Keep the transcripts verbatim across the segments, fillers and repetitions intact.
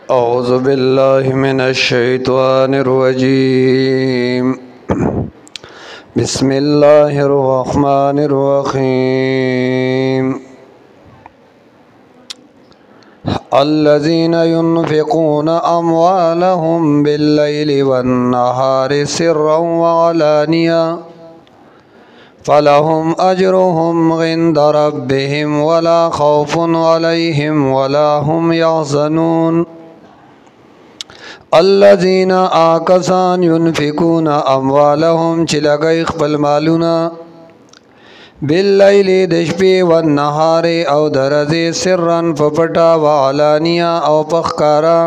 أعوذ بالله من الشيطان الرجيم بسم الله الرحمن الرحيم الذين ينفقون أموالهم بالليل والنهار سرا وعلانية فلهم أجرهم عند ربهم ولا خوف عليهم ولا هم يحزنون الذين آكسان ينفقون أموالهم چلگئی خپل مالونا باللیل دشپی والنهار او درزی سرن فپٹا وعلانیا او پخکارا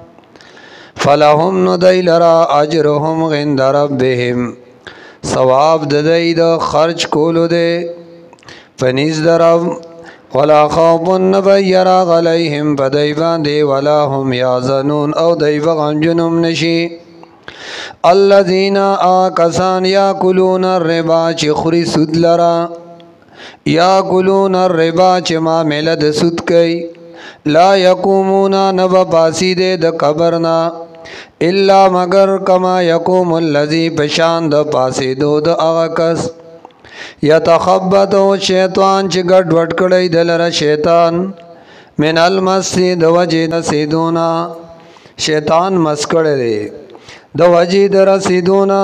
فلهم ندی لرا اجرهم عند ربهم ثواب ددی د خرچ کولو دے فنیز درب ولا خوف نبیرا علیہم فدیبان دے ولا هم یازنون او دیبغن جنم نشی الذین آکسان یاکلون الربا چی خوری سود لرا یاکلون الربا چی معاملہ سود کئی لا یقومون نبا پاسی دے د قبرنا الا مگر کما یقوم الذی پشاند پاسی دو د اغکس یتخبطو شیطان چی گڑ وڈ کڑی دلر شیطان من المسی د وجی رسیدونا شیطان مسکڑ دے د وجی رسیدونا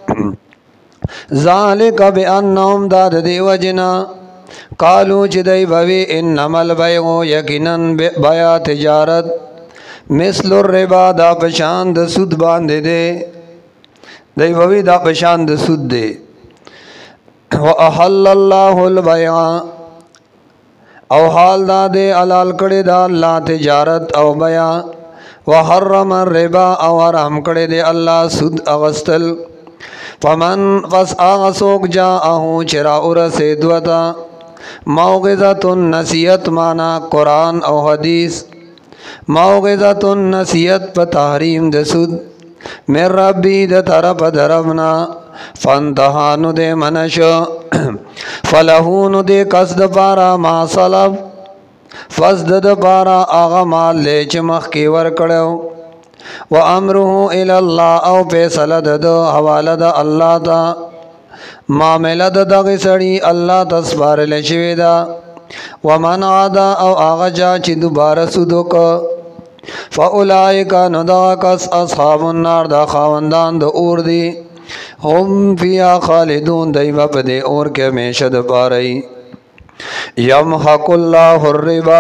ذالک بانہم داد دی وجنا قالو چی دی بوی انما البیعو یقیناً بیا تجارت مثل الربا دا پشاند سود باندے دے دی بوی دا پشاند سود دے وَأَحَلَّ اللَّهُ الْبَيْعَ او حال دا دے علال کڑے دا اللہ تجارت او بیع وحرم الربا او حرام کڑے دے اللہ سود اغسطل فمن فس آغسوک جا اہو چرا ارسیدوتا موغزت النسیت مانا قرآن او حدیث موغزت النسیت پا تحریم دا سود من ربی دا طرف دربنا فانتہانو دے منشو فلہونو دے قصد پارا ما صلب فزد پارا آغا مال لے چمخ کی ورکڑو و امرہو الاللہ او پیسلد دو حوالد اللہ تا معاملد دغی سڑی اللہ تصبار لشویدہ ومن عادا او آغا جا چی دوبارہ سودو کو فاولائکا نداکس اصحاب النار دا خاوندان دا اور دی ہم فیا خالدون دیبا پدے اور کے ہمیشہ پارئی یمحق اللہ الربا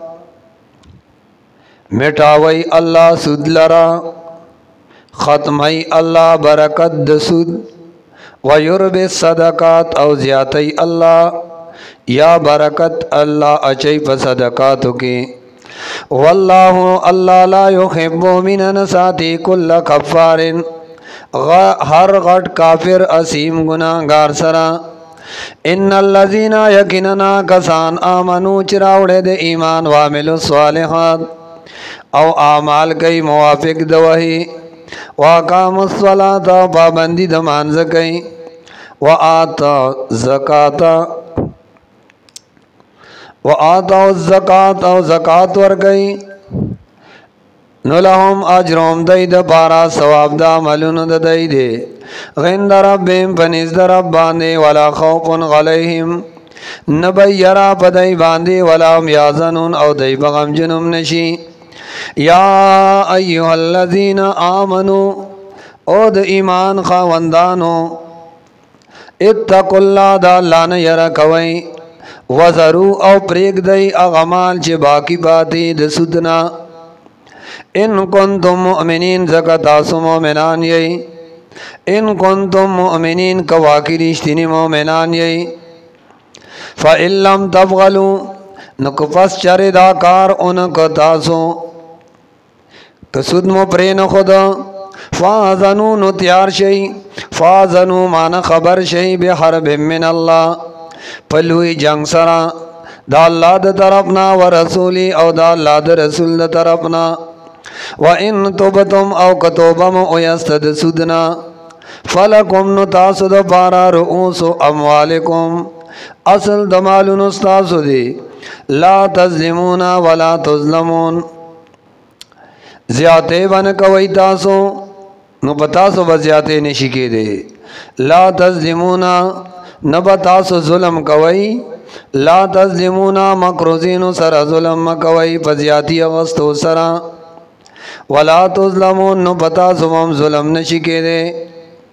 مٹاوی اللہ سود لرا ختمی اللہ برکت د سود ویرب صدقات او زیادی اللہ یا برکت اللہ اچھی پا صدقاتو کی واللہ اللہ لا یحب من نساتی کل کفار ہر غٹ کافر اسیم گناہگار سرا ان الذین یقیننا کسان آمنو چراوڑے دے ایمان وعملوا الصالحات او اعمال کئی موافق دوہی واقاموا الصلاة پابندی دمانز کئی وآتا زکاة وآتا الزکاة او زکاة ورگئی نلہم اجرهم دید پارا ثواب دا ملون دا دیدے غند ربیم پنیز دا رب باندے ولا خوف علیہم نبیرا پدائی باندے ولا هم یازنون او دی بغم جنم نشی یا ایوہ الذین آمنو او دا ایمان خواندانو اتقوا اللہ دا اللہ نیرہ کوئی وزرو او پریک دی اغمال چے باقی باتی دا سدنا ان کنتم مؤمنین زکتاسو مومنان یئی ان کنتم مؤمنین کواکی رشتینی مومنان یئی فَإِن لَمْ تَفْغَلُوا نکفس چر داکار انکتاسو کسود مو پرین خدا فَازَنُوا نتیار شئی فَازَنُوا مانا خبر شئی بحرب من اللہ پلوی جنگ سرا دا اللہ دا طرفنا ورسولی او دا اللہ دا رسول دا طرفنا وَإِن تُبْتُمْ او کتوبم اویستد سودنا فَلَكُمْ نُتَاسُدَ پارا رؤوس اموالکم اصل دمالون استاسو دی لا تظلمون ولا تظلمون زیاته ون کوي تاسو نو پتاسو بزیاته نشی کېده لا تظلمونا نبا تاسو ظلم کوي لا تظلمونا مکروزینو سر ظلم مکوي پزیاتی اغستو سر ولا تظلمون نو پتاسو هم ظلم نشی کېده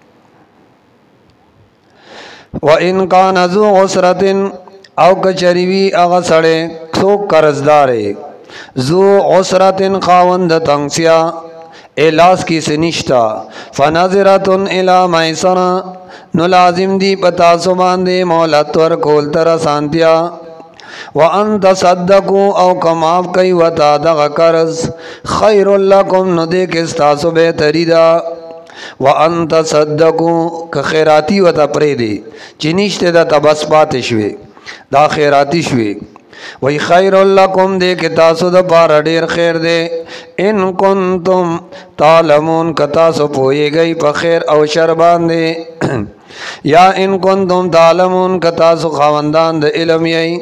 وَإِنْ كَانَ ذُو عُسْرَةٍ او کچریوی اغا سڑے سوک قرضدارے ذو عسرة خاوند تنگسیا الاس کی سنشتا فنظرتن الى میسرا نو لازم دی پتا سباندے مولت ورکول تر سانتیا وان تصدقو او کماف کئی وتا دغ قرض خیر لکم نو دے کستاسو بہتری دا وان تصدقو که خیراتی وتا پریدے چنیشت دا تبس پاتشوے دا خیراتی شوی وی خیر لکم دے کہ تاسو دا پارا دیر خیر دے ان کنتم تعلمون کہ تاسو پوئے گئی پا خیر او شربان دے یا ان کنتم تعلمون کہ تاسو خواندان دے علم یئی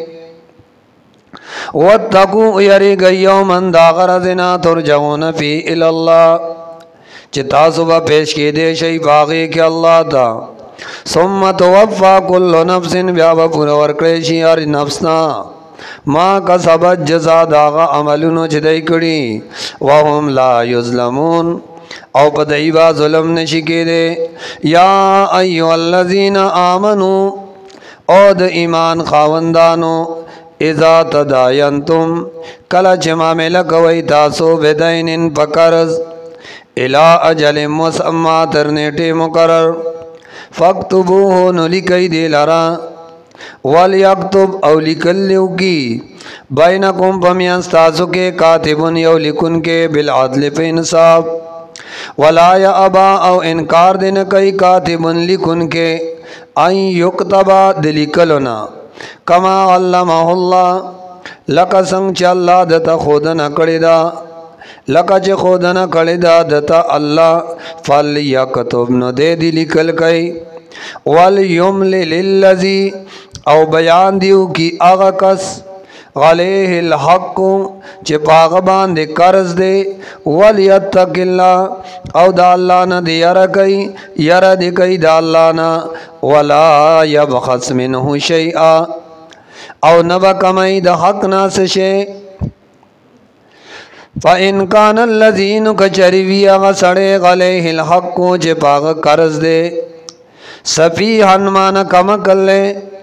واتقو یری گئی یومن دا غرزنا ترجعون فی الاللہ چی تاسو با پیش کی دے شئی باغی کہ اللہ تا ثم توفا کل نفس بیا با پورا ورکڑیشی ہر نفسنا ما کسبت جزا داغا عملونو چدائی کڑی وهم لا یظلمون او پدائیبا ظلم نشی کے دے یا ایو الذین آمنو او د ایمان خاوندانو اذا تداینتم کلا چما ملکوی تاسو بدینن پکرز الى اجل مسمع ترنیٹی مقرر فاکتبوہو نلکی دی لرا وَلْيَكْتُبْ او لکل لیو کی بینکم پمیانستازو کے کاتبن یو لکن کے بالعدل پہ انصاف ولا یا ابا او انکار دن کئی کاتبن لکن کے این یکتبا دلکلنا کما علمہ اللہ لکا سنگ چا اللہ دتا خودنا کڑی دا لکا چا خودنا کڑی دا دتا اللہ فَلْيَكْتُبْ نو دے دلکل کئی وَلْيُمْلِ لِلَّذِي او بیان دیو کی آغا کس غلیہ الحق چی پاغبان دے قرض دے ولیتق اللہ او دا اللہ نا دے یرا کئی یرا دے کئی دا اللہ نا ولا یبخص منہو شیئا او نبا کمائی دا حق ناس شے فَإِنْ كَانَ الَّذِينُ كَچَرِوِي آغا سڑے غلیہ الحق چی پاغ قرض دے سفیحن مانا کمکل لے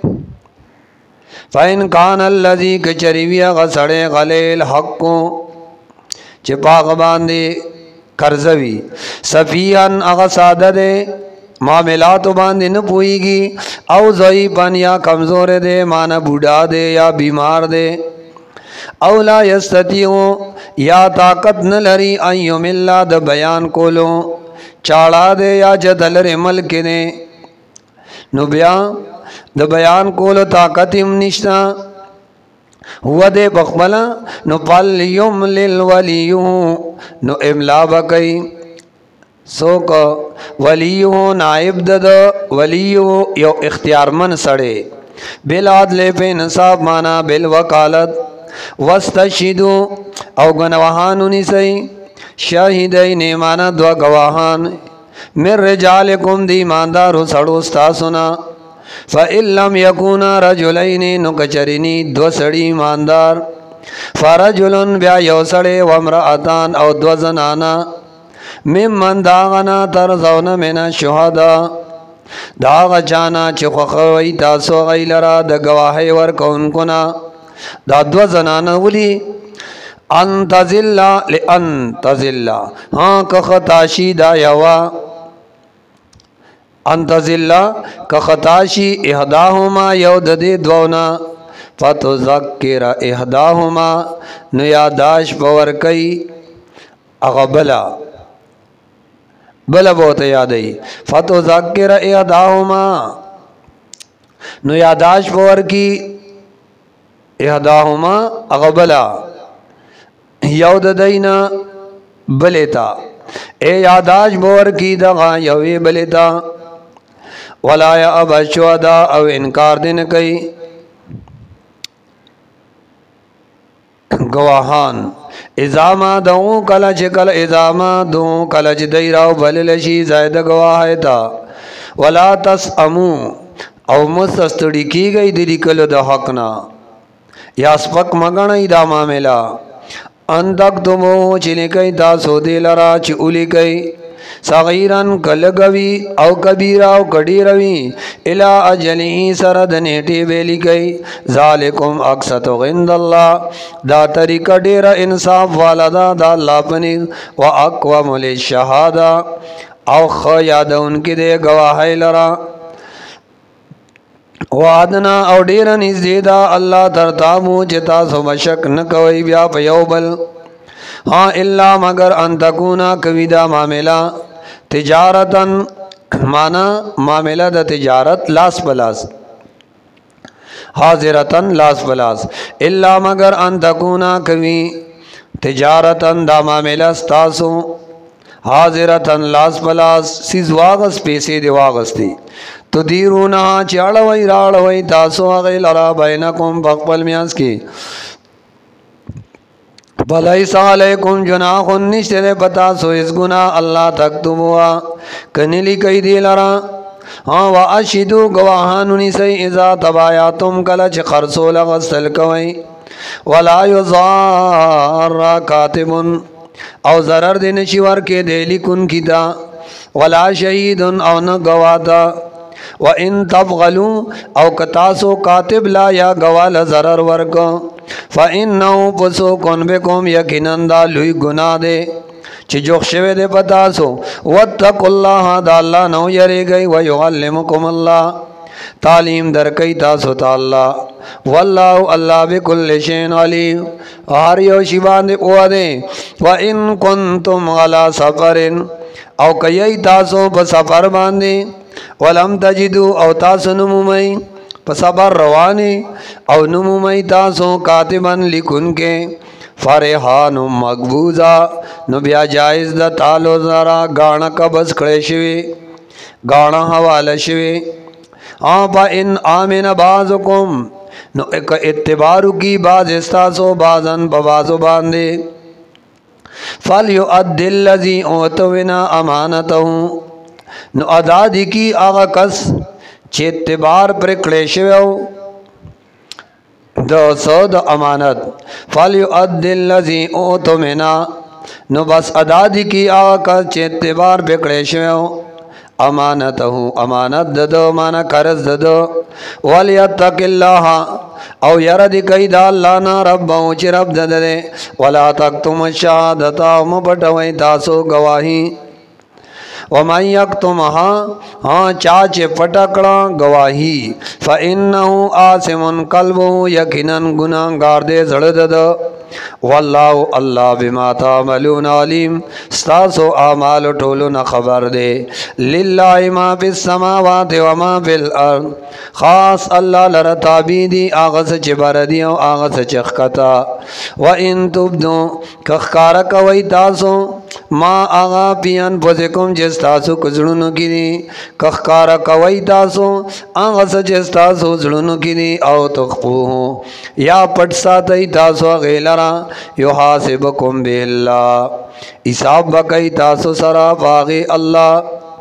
فَإِنْ كَانَ الَّذِي كَچَرِوِيَ غَسَڑِ غَلِيل حَقُّ چپاغ باندے کرزوی صفیحن اغسادہ دے معاملاتو باندے نپوئی گی او ضعیفن یا کمزور دے مانا بوڑھا دے یا بیمار دے او لا یستطیعو یا طاقت نلری ایوم اللہ دا بیان کولو چاڑا دے یا جدلر ملک دے نو بیان د بیان کولو طاقت ام نشتا ہوا دے بخبلا نو پل یم للولیو نو املا بکی سوک ولیو نائب دد ولیو یو اختیار من سڑے بالعدل پہ نصاب مانا بالوکالت وستشہدو او گنواہانو نسی شاہدین مانا دو گواہان من رجالکم دی ماندارو سڑو ستاسونا فَإِن لَّمْ يَكُونَا رَجُلَيْنِ نُکچرینی دو سڑی ماندار فَرَجُلٌ بیا یو سڑے وَامْرَأَتَانْ او دو زنانا ممن داغنا ترزون من الشہداء داغ چانا چی خوخوی تاسو غی لرا دا گواہی ورکون کنا دا دو زنانا ولی انتظلہ لانتظلہ ہاں کختاشی دا یوا انتظلہ کختاشی احداہما یود دے دونا فتذکر احداہما نو یاداش پور کئی اغبلا بلا بہت یادئی فتذکر احداہما نو یاداش پور کی احداہما اغبلا یود دینا بلیتا اے یاداش پور کی دغا یوی بلیتا ولا یا ابا شہداء او انکار دن کئی گواہان اذا ما دو کله چې کله اذا ما دو کله چې دی راو بلل شي زائد گواه تا ولا تسمو او مستستړي کیږي د لیکلو د حق نه یا سپک مګنئ دا معاملہ ان تک تمو چې لیکي تاسو دې لرا چې اولی کوي صغیرن کلګوي او کبیره او کډیروي الی اجله سره د نیټه ویلی کوي ذالکم اقسط عند الله دا طریقه ډیر انصاف والدا د الله پني واقوم للشهاده او خ یادون کې د گواهی لرا وعدنا او ډیر نږدې دا الله ترتامو چې تاسو مشک نه کوي بیا په یو بل ها الا مگر ان تکونا کویدا معاملہ تجارتن معنا معاملہ د تجارت لاس بلاس حاضرتن لاس بلاس الا مگر ان تکونا کوي تجارتن دا معاملہ تاسو حاضرتن لاس بلاس سیز واغس پیسې دی واغستی تو دیرونا چاړوي راړوي تاسو هغه لرا بینکم بخپل میاس کی بلیس علیکم جناح نشتر پتا سو اس گناہ اللہ تکتبوا کنلی کئی دی لرا ہاں واشدو گواہانونی سی اذا تبایاتم کلچ خرسو لغسل کوئی ولا یضار کاتب او ضرر دین شور کے دیلی کن کی دا ولا شہید او نہ گواتا وَإِن تَبْغَلُوا او کتاسو کاتب لا یا گوال ضرر ورکو فَإِنَّهُ پسوکن بکم یقیناً دا لوی گناہ دے چی جوخ شوے دے پتاسو وَاتَّقُوا اللَّهَ دا اللہ نو یرے گئی وَيُعَلِّمُكُمُ اللَّهِ تعلیم در کئی تاسو تا اللہ واللہ اللہ بکل شین علیم ہر یو شیبان دے پوا دے وَإِن كُنتُمْ عَلَى سَفَرٍ او کئی تاسو بسفر باندے ولم تجدو او تاسو نمومی پسبر روانی او نمومی تاسو کاتبن لکن کے فرحان مقبوضا نو بیا جائز دا تالو زارا گانا کبس کڑے شوی گانا حوال شوی آن پا ان آمین بازکم نو ایک اتبارو کی باز استاسو بازن پا بازو باندے فَلْيُؤَدِّ الَّذِي اُوتُوِنَا امانتہوں نو ادا دی کی آغا کس چی اتبار پر کلیشویو دو سو دو امانت فَلْيُؤَدِّ الَّذِي اُوتُوِنَا نو بس ادا دی کی آغا کس چی اتبار پر کلیشویو امانتہو امانت ددو مانا کرز ددو وَلْيَتَّقِ اللَّهَ او یرد کئی دا اللہ نا رباو چی رب دددے وَلَا تَقْتُمُ الشَّهَادَةَ مبٹوئی تاسو گواہی وَمَنْ يَكْتُمْهَا ہاں چاچے پٹکڑا گواہی فَإِنَّهُ آسِمٌ قَلْبُهُ یقیناً گناہگار دے زڑدد واللہ اللہ بما تعملون علیم ستاسو اعمال ٹولون خبر دے للہ ما فی السماوات وما فی الارض خاص اللہ لرتابی دی آغس چبر دی و آغس چخکتا وَإِن تُبْدُو کخکارک وی تاسو ما آغا پیان پوزکم جس تاسو کزڑنو کی دی کخکارک وی تاسو آغس جس تاسو زڑنو کی دی او تخفوہو یا پٹ ساتی تاسو غیلرا یحاسبکم بی اللہ حساب بکی تاسو سرا باغی اللہ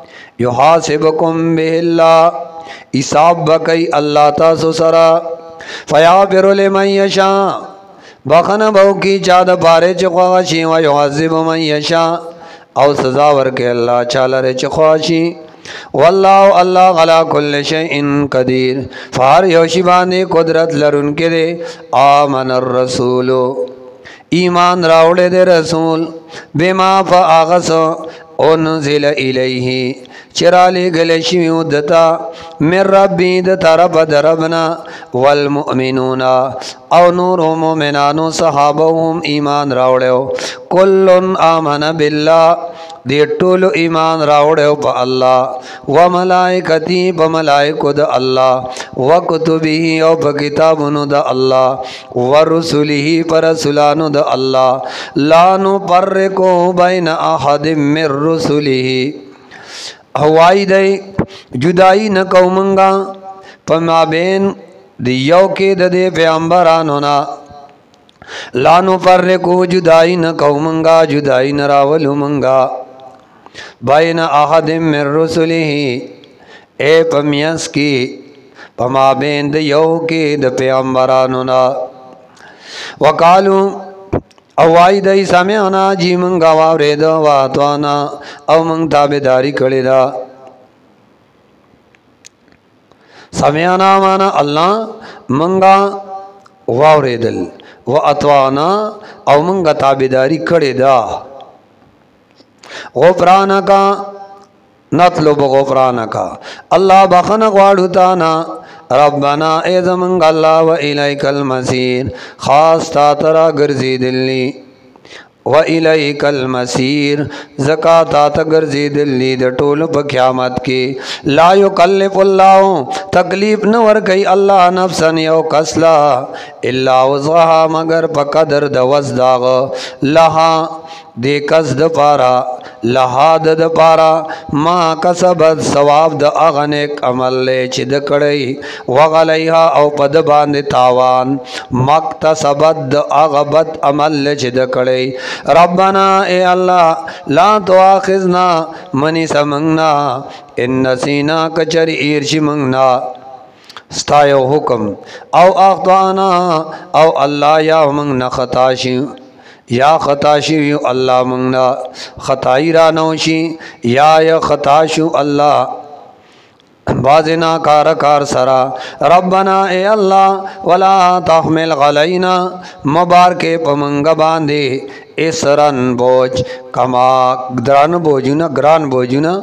یحاسبکم بی اللہ حساب بکی اللہ تاسو سرا فیابر لمن یشا بخن بہو کی چاد بارے چخواشی و یعذب من یشا او سزا ورکے اللہ چالر چخواشی واللہ اللہ غلا کل شیئن قدیر فہر یوشی باندے قدرت لرن کے دے آمن الرسولو ایمان راوڑے دے رسول بما فآغس انزل الیہ چرالے گلشیو دتا من ربی دتا رب دربنا والمؤمنون او نور مومنانو صحابہم ایمان راوڑیو کلن آمن باللہ دے ٹولو ایمان راوڑیو پا اللہ و ملائکتی پا ملائکو دا اللہ و کتبی او پا کتابنو دا اللہ و رسولی پا رسولانو دا اللہ لانو پرکو بین احد من رسولی ہوائی دے جدائی نکو منگا پا مابین دیو کے دے پیامبرانونا ला नुफर्रिकु जुदाई न कौमंगा जुदाई न रावलु मंगा बैन अहदिम मिर रुसुलिही ए पमियस की पमा बेंद यौ के द पैगंबरानुना वकालू अवाई दई समियाना जी मंगा वावरेद वातवाना अव मंग ताबेदारी कड़ेदा समियाना माना अल्लाह मंगा वावरेदल व अतवाना अव मंगा ताबेदारी कड़ेदा गुफराना का नतलुब गुफराना का अल्लाह बखन ग्वाड़ुताना रब्बना ए ज़मंग अल्लाह व इलैकल मसीर खास तातरा गर्जी दिल्ली व इलैकल मसीर ज़काता तगर्जी दिल्ली द टोल प क़यामत की ला युकल्लिफुल्लाहु तकलीफ न वर गई अल्लाह नफ्सन यौ कसला इल्ला वज़हा मगर पकदर द वज़दाग लहा दे कस द पारा लहाद द पारा माँ कसबत सवाब द अगनेक अमल ले चिद कड़ई वगलैहा औ पद बांध तावान मक्तसबत द अगबत अमल ले चिद कड़ई रब्बना ए अल्लाह ला तुआखिजना मनी समंगना इन नसीना कचरी ईर्षि मंगना स्तायो हुक्म औ अख्ताना औ अल्लाह या मंग न खताशी या खताशी अल्लाह मंगना खताई रानौशी या या खताशु अल्लाह बाजना कार कार सरा रब्बना ए अल्लाह वला तहमिल गलैना मबार के पमंग बांधे इसरन बोझ कमा ग्रान बोझुना ग्रान बोझुना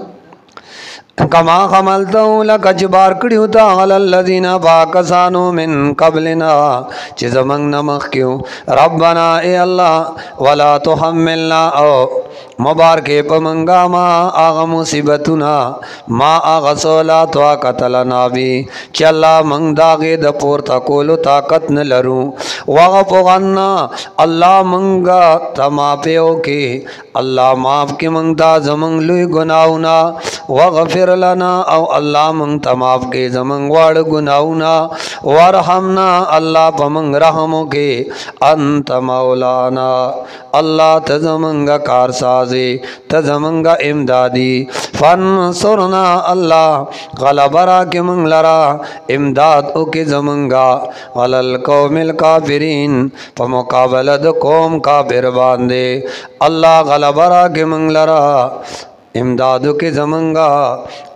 कमा खमलतु लकच बार कड़ियुता अलल्लज़ीना पाकसानो मिन कबलिना चिज़मंग नमख क्यों रब्बना ए अल्लाह वला तुहम्मिलना ओ मुबार के पमंगा मा आगा मुसीबतुना मा आगा सोला तो कतलना भी चला मंग दागे द पोर तकोलो ताकत न लरूं वगफ़ुगन्ना अल्लाह मंगा तमा पे के अल्लाह माफ़ के मंगता जमंग लुई गुनाहुना वगफिर लना औ अल्लाह मंग तमाफ़ के जमंग वाड़ गुनाहुना वरहमना अल्लाह पमंग रहमो के अंत मौलाना अल्लाह तजमंगा कारसाजे तजमंगा इमदादी फनसुरना अल्लाह गलबरा के मंगलरा इमदाद ओ के जमंगा वलल कौमिल काफिरीन पमुकाबलद कौम काफिर बांधे अल्लाह गलबरा के मंगलरा इमदाद के जमंगा